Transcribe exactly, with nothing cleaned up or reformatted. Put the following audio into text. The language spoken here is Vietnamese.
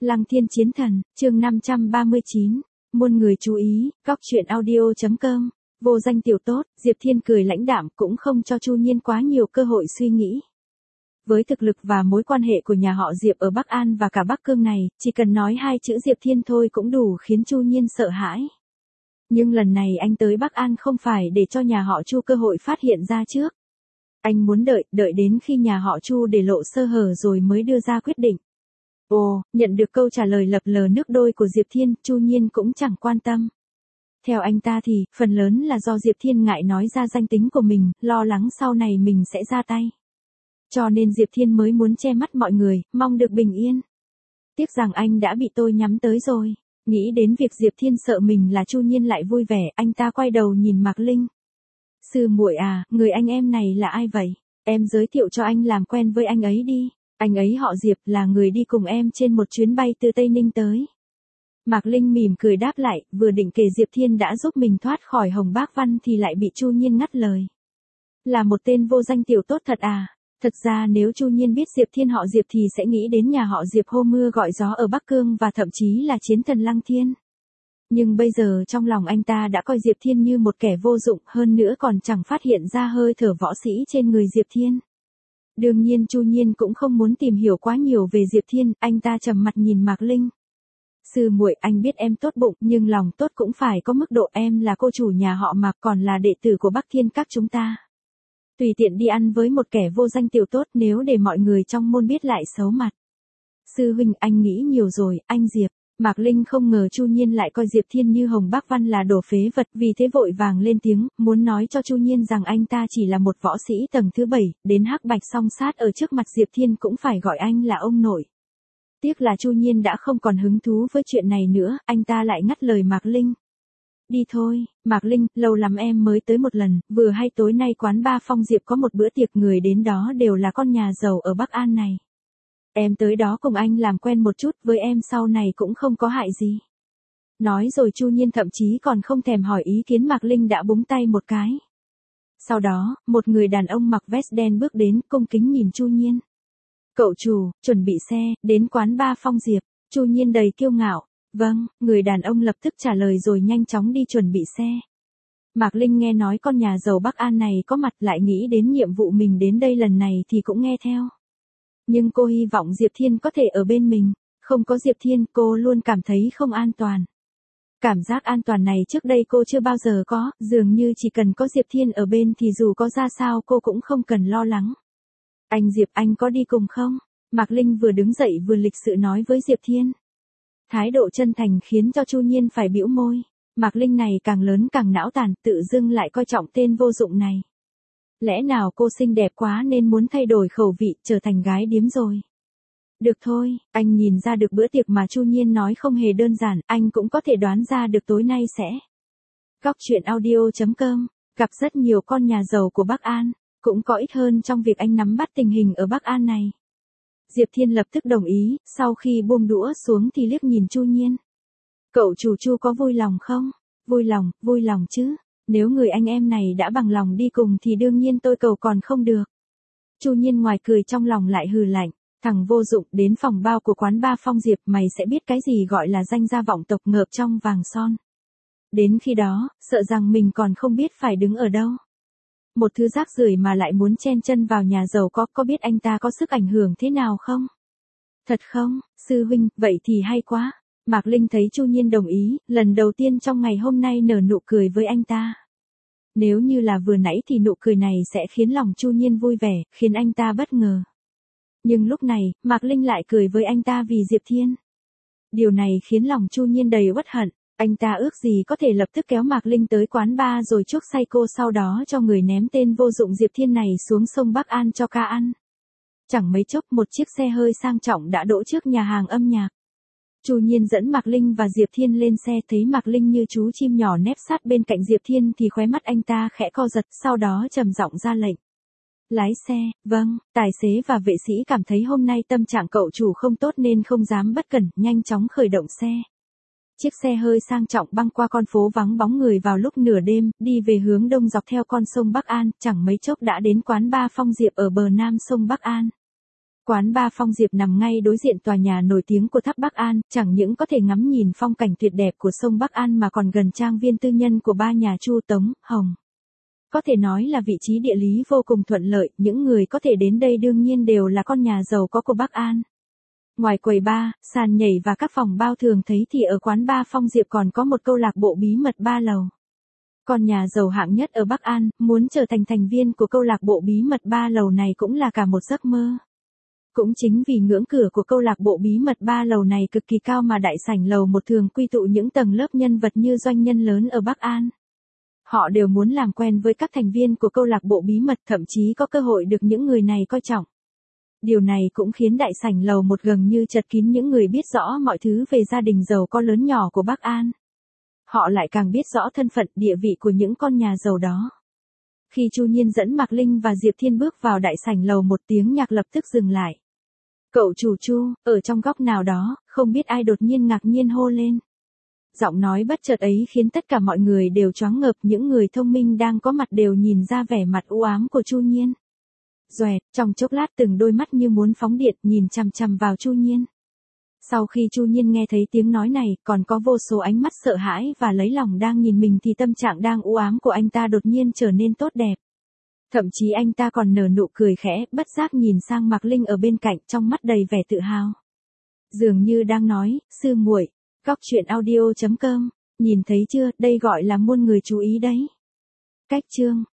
Lăng Thiên Chiến Thần, chương năm trăm ba mươi chín. Muôn người chú ý, góc truyện audio chấm com. Vô danh tiểu tốt, Diệp Thiên cười lãnh đạm cũng không cho Chu Nhiên quá nhiều cơ hội suy nghĩ. Với thực lực và mối quan hệ của nhà họ Diệp ở Bắc An và cả Bắc Cương này, chỉ cần nói hai chữ Diệp Thiên thôi cũng đủ khiến Chu Nhiên sợ hãi. Nhưng lần này anh tới Bắc An không phải để cho nhà họ Chu cơ hội phát hiện ra trước. Anh muốn đợi, đợi đến khi nhà họ Chu để lộ sơ hở rồi mới đưa ra quyết định. Ồ, nhận được câu trả lời lập lờ nước đôi của Diệp Thiên, Chu Nhiên cũng chẳng quan tâm. Theo anh ta thì, phần lớn là do Diệp Thiên ngại nói ra danh tính của mình, lo lắng sau này mình sẽ ra tay. Cho nên Diệp Thiên mới muốn che mắt mọi người, mong được bình yên. Tiếc rằng anh đã bị tôi nhắm tới rồi. Nghĩ đến việc Diệp Thiên sợ mình là Chu Nhiên lại vui vẻ, anh ta quay đầu nhìn Mạc Linh. Sư muội à, người anh em này là ai vậy? Em giới thiệu cho anh làm quen với anh ấy đi. Anh ấy họ Diệp, là người đi cùng em trên một chuyến bay từ Tây Ninh tới. Mạc Linh mỉm cười đáp lại, vừa định kể Diệp Thiên đã giúp mình thoát khỏi Hồng Bác Văn thì lại bị Chu Nhiên ngắt lời. Là một tên vô danh tiểu tốt thật à? Thật ra nếu Chu Nhiên biết Diệp Thiên họ Diệp thì sẽ nghĩ đến nhà họ Diệp hô mưa gọi gió ở Bắc Cương và thậm chí là chiến thần Lăng Thiên. Nhưng bây giờ trong lòng anh ta đã coi Diệp Thiên như một kẻ vô dụng, hơn nữa còn chẳng phát hiện ra hơi thở võ sĩ trên người Diệp Thiên. Đương nhiên Chu Nhiên cũng không muốn tìm hiểu quá nhiều về Diệp Thiên, anh ta trầm mặt nhìn Mạc Linh. Sư muội, anh biết em tốt bụng, nhưng lòng tốt cũng phải có mức độ, em là cô chủ nhà họ Mạc còn là đệ tử của Bắc Thiên các chúng ta. Tùy tiện đi ăn với một kẻ vô danh tiểu tốt nếu để mọi người trong môn biết lại xấu mặt. Sư huynh, anh nghĩ nhiều rồi, anh Diệp. Mạc Linh không ngờ Chu Nhiên lại coi Diệp Thiên như Hồng Bác Văn là đồ phế vật, vì thế vội vàng lên tiếng, muốn nói cho Chu Nhiên rằng anh ta chỉ là một võ sĩ tầng thứ bảy, đến hắc bạch song sát ở trước mặt Diệp Thiên cũng phải gọi anh là ông nội. Tiếc là Chu Nhiên đã không còn hứng thú với chuyện này nữa, anh ta lại ngắt lời Mạc Linh. Đi thôi, Mạc Linh, lâu lắm em mới tới một lần, vừa hay tối nay quán ba Phong Diệp có một bữa tiệc, người đến đó đều là con nhà giàu ở Bắc An này. Em tới đó cùng anh làm quen một chút, với em sau này cũng không có hại gì. Nói rồi Chu Nhiên thậm chí còn không thèm hỏi ý kiến Mạc Linh đã búng tay một cái. Sau đó, một người đàn ông mặc vest đen bước đến, cung kính nhìn Chu Nhiên. Cậu chủ, chuẩn bị xe, đến quán ba Phong Diệp. Chu Nhiên đầy kiêu ngạo. Vâng, người đàn ông lập tức trả lời rồi nhanh chóng đi chuẩn bị xe. Mạc Linh nghe nói con nhà giàu Bắc An này có mặt, lại nghĩ đến nhiệm vụ mình đến đây lần này thì cũng nghe theo. Nhưng cô hy vọng Diệp Thiên có thể ở bên mình. Không có Diệp Thiên, cô luôn cảm thấy không an toàn. Cảm giác an toàn này trước đây cô chưa bao giờ có, dường như chỉ cần có Diệp Thiên ở bên thì dù có ra sao cô cũng không cần lo lắng. Anh Diệp, anh có đi cùng không? Mạc Linh vừa đứng dậy vừa lịch sự nói với Diệp Thiên. Thái độ chân thành khiến cho Chu Nhiên phải bĩu môi. Mạc Linh này càng lớn càng não tàn, tự dưng lại coi trọng tên vô dụng này. Lẽ nào cô xinh đẹp quá nên muốn thay đổi khẩu vị, trở thành gái điếm rồi? Được thôi, anh nhìn ra được bữa tiệc mà Chu Nhiên nói không hề đơn giản, anh cũng có thể đoán ra được tối nay sẽ. Góc truyện audio chấm com, gặp rất nhiều con nhà giàu của Bắc An, cũng có ít hơn trong việc anh nắm bắt tình hình ở Bắc An này. Diệp Thiên lập tức đồng ý, sau khi buông đũa xuống thì liếc nhìn Chu Nhiên. Cậu chủ Chu có vui lòng không? Vui lòng, vui lòng chứ. Nếu người anh em này đã bằng lòng đi cùng thì đương nhiên tôi cầu còn không được. Chu Nhiên ngoài cười trong lòng lại hừ lạnh. Thằng vô dụng, đến phòng bao của quán ba Phong Diệp mày sẽ biết cái gì gọi là danh gia vọng tộc ngợp trong vàng son. Đến khi đó, sợ rằng mình còn không biết phải đứng ở đâu. Một thứ rác rưởi mà lại muốn chen chân vào nhà giàu có, có biết anh ta có sức ảnh hưởng thế nào không? Thật không, sư huynh, vậy thì hay quá. Mạc Linh thấy Chu Nhiên đồng ý, lần đầu tiên trong ngày hôm nay nở nụ cười với anh ta. Nếu như là vừa nãy thì nụ cười này sẽ khiến lòng Chu Nhiên vui vẻ, khiến anh ta bất ngờ. Nhưng lúc này, Mạc Linh lại cười với anh ta vì Diệp Thiên. Điều này khiến lòng Chu Nhiên đầy uất hận. Anh ta ước gì có thể lập tức kéo Mạc Linh tới quán bar rồi chuốc say cô, sau đó cho người ném tên vô dụng Diệp Thiên này xuống sông Bắc An cho ca ăn. Chẳng mấy chốc một chiếc xe hơi sang trọng đã đỗ trước nhà hàng âm nhạc. Chu Nhiên dẫn Mạc Linh và Diệp Thiên lên xe, thấy Mạc Linh như chú chim nhỏ nép sát bên cạnh Diệp Thiên thì khóe mắt anh ta khẽ co giật, sau đó trầm giọng ra lệnh. Lái xe, vâng, tài xế và vệ sĩ cảm thấy hôm nay tâm trạng cậu chủ không tốt nên không dám bất cẩn, nhanh chóng khởi động xe. Chiếc xe hơi sang trọng băng qua con phố vắng bóng người vào lúc nửa đêm, đi về hướng đông dọc theo con sông Bắc An, chẳng mấy chốc đã đến quán ba Phong Diệp ở bờ nam sông Bắc An. Quán bar Phong Diệp nằm ngay đối diện tòa nhà nổi tiếng của tháp Bắc An, chẳng những có thể ngắm nhìn phong cảnh tuyệt đẹp của sông Bắc An mà còn gần trang viên tư nhân của ba nhà Chu, Tống, Hồng. Có thể nói là vị trí địa lý vô cùng thuận lợi, những người có thể đến đây đương nhiên đều là con nhà giàu có của Bắc An. Ngoài quầy bar, sàn nhảy và các phòng bao thường thấy thì ở quán bar Phong Diệp còn có một câu lạc bộ bí mật ba lầu. Con nhà giàu hạng nhất ở Bắc An, muốn trở thành thành viên của câu lạc bộ bí mật ba lầu này cũng là cả một giấc mơ. Cũng chính vì ngưỡng cửa của câu lạc bộ bí mật ba lầu này cực kỳ cao mà đại sảnh lầu một thường quy tụ những tầng lớp nhân vật như doanh nhân lớn ở Bắc An. Họ đều muốn làm quen với các thành viên của câu lạc bộ bí mật, thậm chí có cơ hội được những người này coi trọng. Điều này cũng khiến đại sảnh lầu một gần như chật kín những người biết rõ mọi thứ về gia đình giàu có lớn nhỏ của Bắc An. Họ lại càng biết rõ thân phận, địa vị của những con nhà giàu đó. Khi Chu Nhiên dẫn Mạc Linh và Diệp Thiên bước vào đại sảnh lầu một, tiếng nhạc lập tức dừng lại. Cậu chủ Chu, ở trong góc nào đó, không biết ai đột nhiên ngạc nhiên hô lên. Giọng nói bất chợt ấy khiến tất cả mọi người đều choáng ngợp, những người thông minh đang có mặt đều nhìn ra vẻ mặt u ám của Chu Nhiên. Doẹt, trong chốc lát từng đôi mắt như muốn phóng điện nhìn chằm chằm vào Chu Nhiên. Sau khi Chu Nhiên nghe thấy tiếng nói này, còn có vô số ánh mắt sợ hãi và lấy lòng đang nhìn mình thì tâm trạng đang u ám của anh ta đột nhiên trở nên tốt đẹp. Thậm chí anh ta còn nở nụ cười khẽ, bất giác nhìn sang Mạc Linh ở bên cạnh, trong mắt đầy vẻ tự hào. Dường như đang nói, sư muội, Cóc truyện audio chấm com, nhìn thấy chưa, đây gọi là muôn người chú ý đấy. Cách chương